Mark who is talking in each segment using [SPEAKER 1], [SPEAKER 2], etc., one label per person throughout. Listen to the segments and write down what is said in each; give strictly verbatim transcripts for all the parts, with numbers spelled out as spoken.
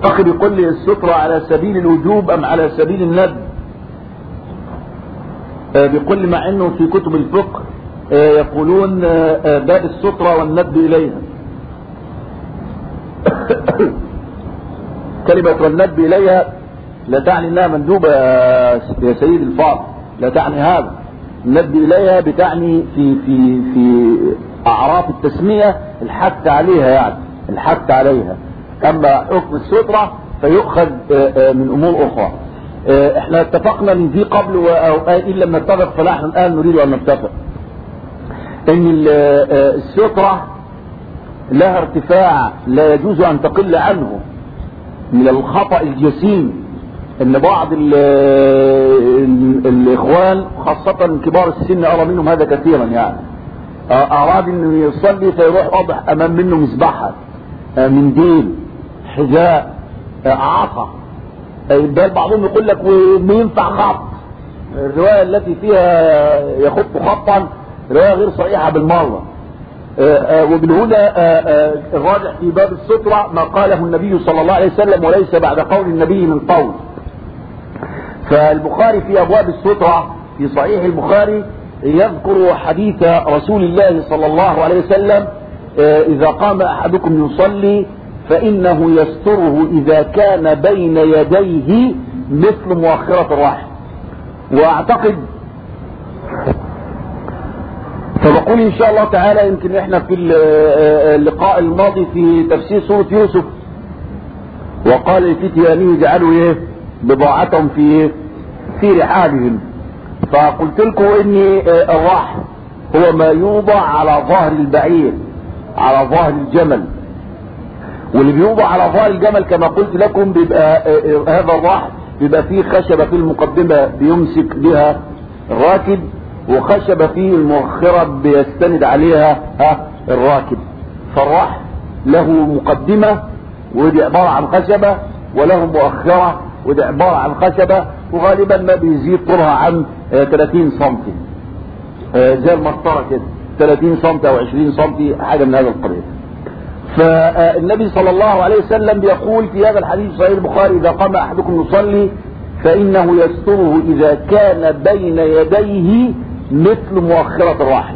[SPEAKER 1] أخي بيقول لي السترة على سبيل الوجوب أم على سبيل الندب؟ آه بيقول لي مع أنه في كتب الفقه آه يقولون آه باب السترة والندب إليها. كلمة والندب إليها لا تعني أنها مندوبة يا سيد الفاضل، لا تعني هذا. الندب إليها بتعني في في في أعراف التسمية الحث عليها، يعني الحث عليها. أما حكم السترة فيؤخذ من أمور أخرى. احنا اتفقنا من ذي قبل وإن لم نتفق فنحن الآن نريد أن نتفق إن السترة لها ارتفاع لا يجوز أن تقل عنه. من الخطأ الجسيم ان بعض ال ال الاخوان خاصة كبار السن ارى منهم هذا كثيرا، يعني اراد انه يصلي فيروح واضح امام منه مذبحة، منديل، حذاء، عصا. بل بعضهم يقول لك وينفع خط. الرواية التي فيها يخط خطا رواية غير صحيحة بالمرة. وبالهدى الراجح في باب السترة ما قاله النبي صلى الله عليه وسلم وليس بعد قول النبي من قول. فالبخاري في أبواب السترة في صحيح البخاري يذكر حديث رسول الله صلى الله عليه وسلم إذا قام أحدكم يصلي فإنه يستره إذا كان بين يديه مثل مؤخرة الرحم. وأعتقد فبقول إن شاء الله تعالى يمكن إحنا في اللقاء الماضي في تفسير سورة يوسف وقال لفتيانه اجعلوا إيه بضاعتهم في في رحالهم. فقلت لكم ان الرحل هو ما يوضع على ظهر البعير، على ظهر الجمل. واللي بيوضع على ظهر الجمل كما قلت لكم بيبقى هذا الرحل بيبقى فيه خشبة في المقدمة بيمسك بها الراكب، وخشبة في المؤخرة بيستند عليها ها الراكب. فالرحل له مقدمة ودي عبارة عن خشبة، وله مؤخرة ودي عبارة عن خشبة، وغالبا ما بيزيد طولها عن ثلاثين سنتي زي المسطرة كده، ثلاثين سنتي او عشرين سنتي حاجة من هذا القبيل. فالنبي صلى الله عليه وسلم بيقول في هذا الحديث صحيح البخاري إذا قام أحدكم يصلي فإنه يستره إذا كان بين يديه مثل مؤخرة الرحل.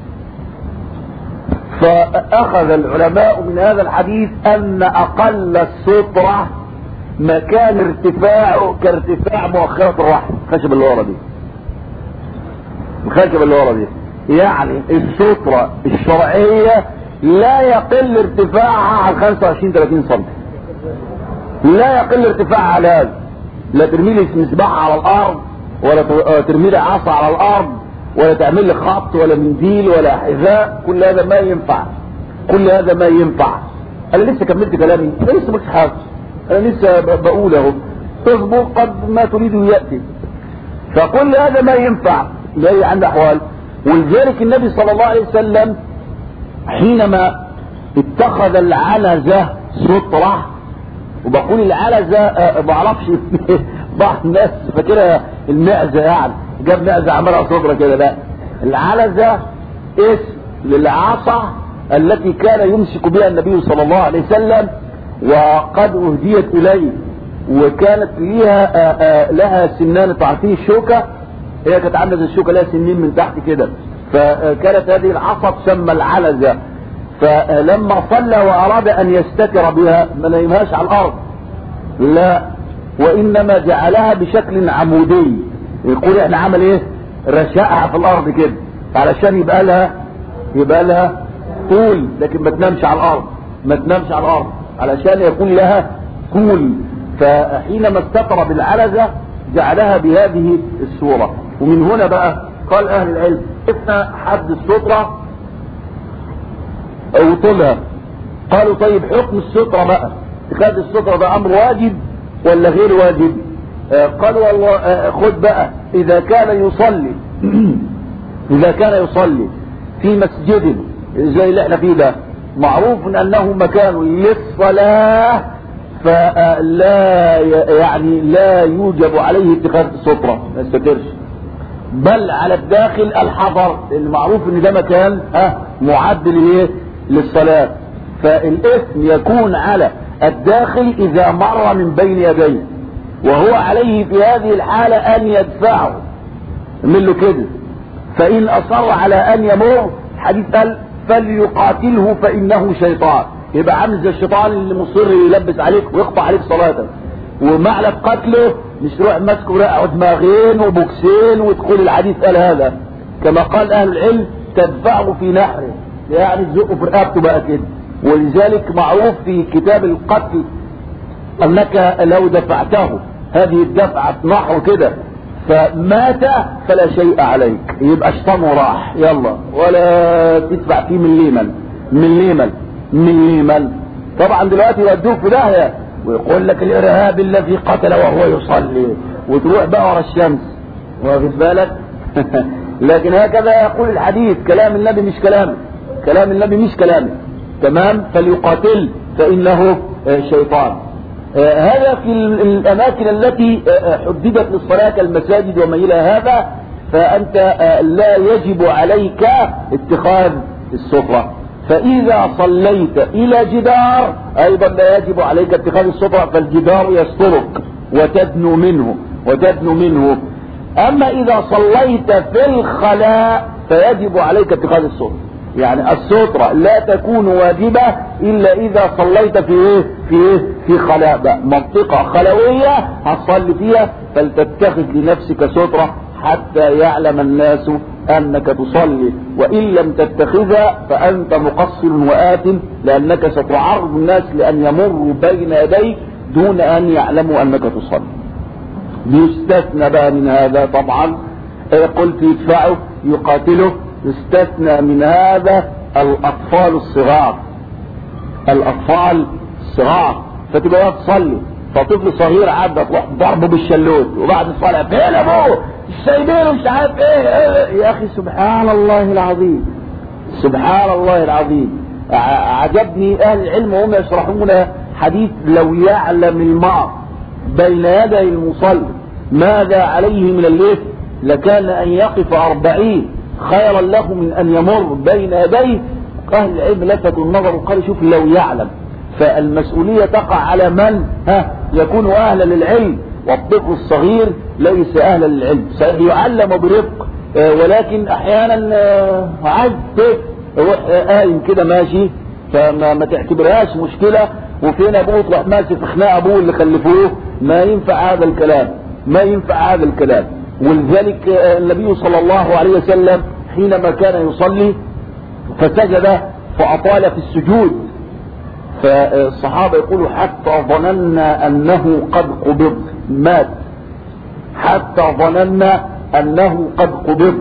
[SPEAKER 1] فأخذ العلماء من هذا الحديث أن أقل السترة مكان ارتفاعه كارتفاع مؤخرة الرحل، الخشبة اللي ورا دي، الخشبة اللي ورا دي. يعني السترة الشرعية لا يقل ارتفاعها عن خمسة وعشرين ثلاثين سم، لا يقل ارتفاعها على هذا. لا ترمي لي مسبحة على الأرض، ولا ترمي لي عصا على الأرض، ولا تعمل لي خط ولا منديل ولا حذاء. كل هذا ما ينفع، كل هذا ما ينفع. أنا لسه كملت كلامي، أنا لسه مش حاجة، أنا لسه بقوله تصبر قد ما تريد يأتي. فكل هذا ما ينفع لا عند أحوال. ولذلك النبي صلى الله عليه وسلم حينما اتخذ العنزة سترة، وبقول العنزة أه بعرفش بعض الناس فاكرها المعزة، يعني جاب معزة عملها سترة كده، لا، العنزة اسم للعصا التي كان يمسك بها النبي صلى الله عليه وسلم، وقد اهديت اليه، وكانت لها لها سنان. تعرفين الشوكة هي كانت عامله زي الشوكة، لها سنين من تحت كده، فكانت هذه العصا تسمى العنزة. فلما صلى واراد ان يستتر بها ما نيمهاش على الارض، لا، وانما جعلها بشكل عمودي. يقول احنا عمل ايه، رشقها في الارض كده علشان يبقى لها يبقى لها طول، لكن ما تنامش على الارض، ما تنامش على الارض علشان يكون لها طول. فحينما استتر بالعنزة جعلها بهذه الصورة. ومن هنا بقى قال اهل العلم اثنى حد السترة او طولها. قالوا طيب حكم السترة بقى، اتخاذ السترة ده امر واجب ولا غير واجب؟ آه قالوا والله آه خد بقى، اذا كان يصلي اذا كان يصلي في مسجد زي اللي احنا فيه ده، معروف انه مكان للصلاة، فلا يعني لا يوجب عليه اتخاذ السترة، ما يستترش، بل على الداخل الحضر، المعروف ان ده مكان ها معد لايه للصلاة. فالاثم يكون على الداخل اذا مر من بين يديه، وهو عليه في هذه الحالة ان يدفعه من له كده، فان اصر على ان يمر حديث قال فليقاتله فانه شيطان، يبقى عامل زي الشيطان اللي مصر يلبس عليك ويقطع عليك صلاتك، ومعنى قتله مش روح ماسكه رقعه دماغين وبوكسين وتقول الحديث قال هذا، كما قال اهل العلم تدفعه في نحره، يعني تزقه في رقبته بقى كده. ولذلك معروف في كتاب القتل انك لو دفعته هذه الدفعه نحره كده فمات فلا شيء عليك، يبقى شيطانه راح يلا، ولا تدفع فيه من ليمن من ليمن من ليمن. طبعا دلوقتي يودوك في داهيه ويقول لك الارهابي الذي قتل وهو يصلي، وتروح بقى ورا الشمس، واخد بالك؟ لكن هكذا يقول الحديث، كلام النبي مش كلامه، كلام النبي مش كلامه، تمام؟ فليقاتل فانه شيطان. آه هذا في الاماكن التي آه حددت للصلاه كالمساجد وما الى هذا، فانت آه لا يجب عليك اتخاذ الستره. فاذا صليت الى جدار ايضا لا يجب عليك اتخاذ الستره، فالجدار يسترك وتدنو منه وتدنو منه. اما اذا صليت في الخلاء فيجب عليك اتخاذ الستره، يعني السترة لا تكون واجبة الا اذا صليت في ايه في ايه في خلاء بقى، منطقة خلوية هتصلي فيها، فلتتخذ لنفسك سترة حتى يعلم الناس انك تصلي، وان لم تتخذها فانت مقصر وآثم، لانك ستعرض الناس لان يمروا بين يديك دون ان يعلموا انك تصلي. يستثنى بقى من هذا طبعا، قلت يدفعه يقاتله، يستثنى من هذا الاطفال الصغار، الاطفال الصغار، فتبقى تصلي فطفل صغير عدى تروح ضربه بالشلوت وبعد الصلاه فين ابوه سايبينه مش عارف ايه, ايه يا اخي سبحان الله العظيم، سبحان الله العظيم. عجبني اهل العلم وهم يشرحون حديث لو يعلم المرء بين يدي المصلي ماذا عليه من الاثم لكان ان يقف أربعين خيرا له من ان يمر بين يديه. اهل العلم لفتوا النظر وقالوا شوف لو يعلم، فالمسؤولية تقع على من ها يكون اهلا للعلم، والطفل الصغير ليس اهلا للعلم، سيعلم برفق، ولكن احيانا عايز يروح قايم كده ماشي، فما ما تعتبرهاش مشكلة، وفين ابوه تروح ماشي في خناق ابوه اللي خلفوه، ما ينفع هذا الكلام، ما ينفع هذا الكلام. ولذلك النبي صلى الله عليه وسلم حينما كان يصلي فسجد فأطال في السجود، فالصحابة يقولوا حتى ظننا أنه قد قبض، مات، حتى ظننا أنه قد قبض.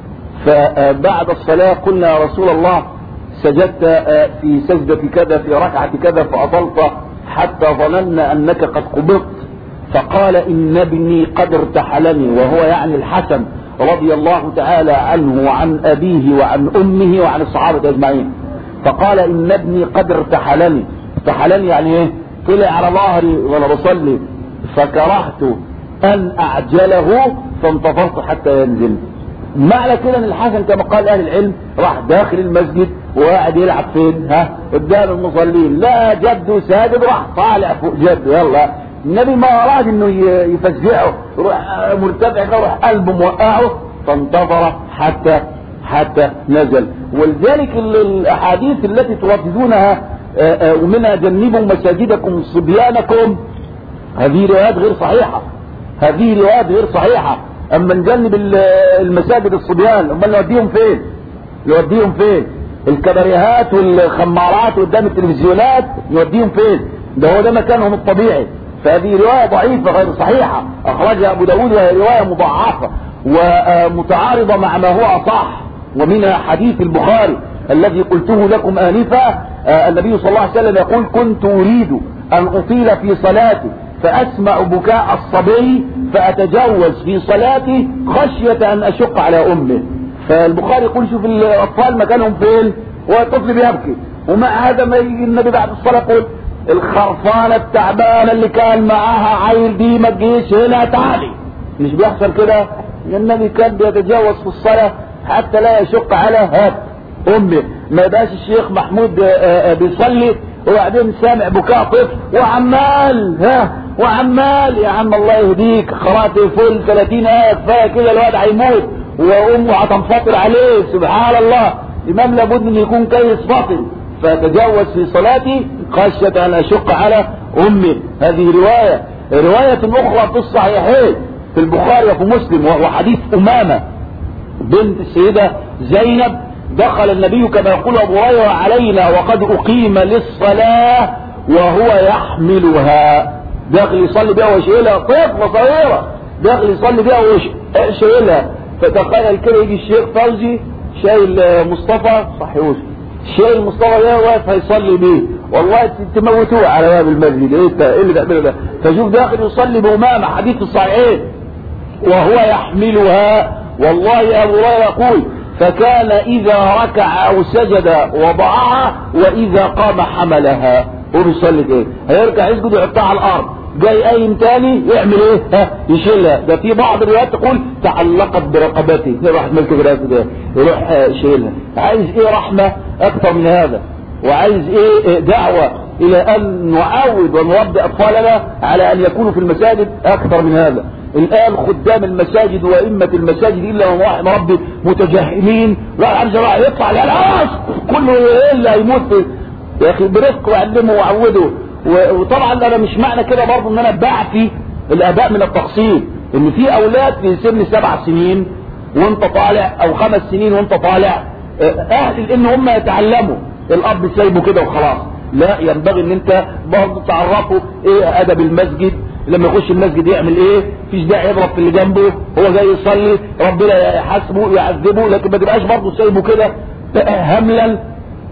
[SPEAKER 1] فبعد الصلاة قلنا يا رسول الله سجدت في سجدة كذا في ركعة كذا فأطلت حتى ظننا أنك قد قبضت، فقال إن ابني قد ارتحلني، وهو يعني الحسن رضي الله تعالى عنه وعن أبيه وعن أمه وعن الصحابة أجمعين، فقال إن ابني قد ارتحلني. ارتحلني يعني ايه؟ طلع على ظهري وانا بصلي فكرهت ان اعجله فانتظرت حتى ينزل. معنى كده ان الحسن كما قال اهل العلم راح داخل المسجد وقاعد يلعب فين؟ ها قدام المصلين، لا جده ساجد راح طالع فوق جده، يلا النبي ما اراد انه يفزعه، يروح مرتفع يروح قلبه موقعه، فانتظر حتى حتى نزل. ولذلك الاحاديث التي ترددونها ومنها جنبوا مساجدكم صبيانكم، هذه روايات غير صحيحة، هذه روايات غير صحيحة. اما نجنب المساجد الصبيان امال نوديهم فين؟ نوديهم فين؟ الكباريهات والخمارات قدام التلفزيونات نوديهم فين؟ ده هو ده مكانهم الطبيعي. فهذه رواية ضعيفة غير صحيحة اخرجها ابو داود، وهي رواية مضاعفة ومتعارضة مع ما هو اصح، ومنها حديث البخاري الذي قلته لكم آنفا. النبي صلى الله عليه وسلم يقول كنت أريد أن أطيل في صلاتي فأسمع بكاء الصبي فأتجوز في صلاتي خشية أن أشق على أمه. فالبخاري يقول شوف الأطفال مكانهم فين والطفل بيبكي، ومع هذا ما يجي النبي بعد الصلاة يقول الخرفانة التعبانة اللي كان معاها عيل دي ما تجيش هنا تعالي. مش بيحصل كده؟ النبي كان بيتجوز في الصلاة حتى لا يشق على هات أمه. ما يبقاش الشيخ محمود بيصلي وبعدين سامع بكاء طفل وعمال ها وعمال يا عم الله يهديك قرأت فل ثلاثين آية كفاية كده الواد هيموت وامه هتنفطر عليه. سبحان الله. الامام لابد ان يكون كيس فاطن فتجاوز في صلاتي خشية ان اشق على امي. هذه رواية. رواية اخرى في الصحيحين في البخاري وفي مسلم وهو حديث امامة بنت السيدة زينب. دخل النبي كما يقول ابو هريرة علينا وقد اقيم للصلاة وهو يحملها. داخل يصلي بها وشيلها طفلة صغيرة داخل يصلي بها وشيلها. فتخيل كده يجي الشيخ فوزي شايل مصطفى صحيوش شايل مصطفى ده واقف هيصلي بيه والله تموتوه على باب المسجد. ايه اللي بيعمله ده؟ فشوف داخل يصلي بأمامة حديث الصحيحين وهو يحملها. والله يا ابو هريرة يقول فكان اذا ركع او سجد وضعها واذا قام حملها. هو بيصلي ايه؟ هيركع يسجد ويحطها على الارض جاي قايم تاني يعمل ايه؟ ها يشيلها. ده في بعض الروايات تقول تعلقت برقبته راح ملك براسه ده يروح يشيلها. عايز ايه رحمه اكثر من هذا؟ وعايز ايه دعوه الى ان نعود ونربي اطفالنا على ان يكونوا في المساجد اكثر من هذا. الان خدام المساجد وائمه المساجد الا من رحم ربي متجهمين. لا عايز يطلع على العراس كله ايه اللي هيموت يا اخي برفق وعلمه وعوده. وطبعا انا مش معنى كده برضه ان انا بعفي الاباء من التقصير. ان في اولاد في سن سبع سنين وانت طالع او خمس سنين وانت طالع اهل ان هم يتعلموا الاب سايبه كده وخلاص. لا ينبغي ان انت برضه تعرفه ايه ادب المسجد. لما يخش المسجد يعمل ايه؟ مفيش داعي يضرب في اللي جنبه هو جاي يصلي ربنا يحاسبه يعذبه. لكن ما تبقاش برضه سايبه كده هملا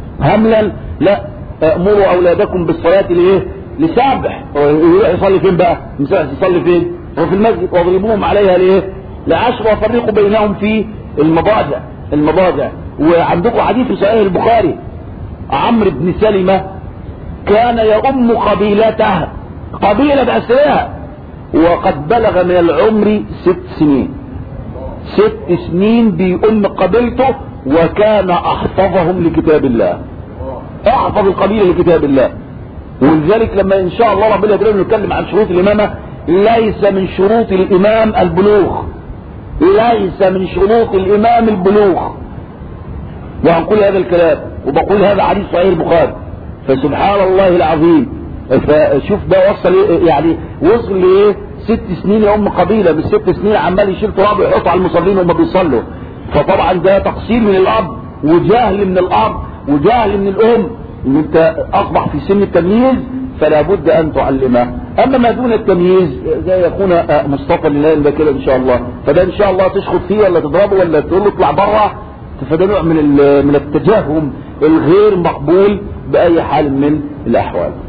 [SPEAKER 1] هملا. لا امروا اولادكم بالصلاه لايه؟ لسابح. يروح يصلي فين بقى؟ يصلي فين؟ هو في المسجد. واضربوهم عليها لايه؟ لعشر وفرقوا بينهم في المضاجع المضاجع. وعندكم حديث في صحيح البخاري عمرو بن سلمة كان يؤم قبيلته قبيلة بأسرها وقد بلغ من العمر ست سنين ست سنين بيؤم قبيلته وكان احفظهم لكتاب الله. احفظ القبيلة لكتاب الله. ولذلك لما ان شاء الله ربنا يكرمنا نتكلم عن شروط الامامة ليس من شروط الامام البلوغ. ليس من شروط الامام البلوغ. وهنقول هذا الكلام وبقول هذا حديث صحيح البخاري. فسبحان الله العظيم. فشوف ده وصل يعني وصل لايه؟ ست سنين يا ام قبيله بالست سنين عمال يشيل تراب ويحط على المصلين وهم بيصلوا. فطبعا ده تقصير من الاب وجهل من الاب وجهل من الام. ان انت اصبح في سن التمييز فلا بد ان تعلمه. اما ما دون التمييز زي يكون مصطفى لله ده كده ان شاء الله. فده ان شاء الله تشخط فيه ولا تضربه ولا تقول له اطلع بره. فده نوع من من التجاهم الغير مقبول باي حال من الاحوال.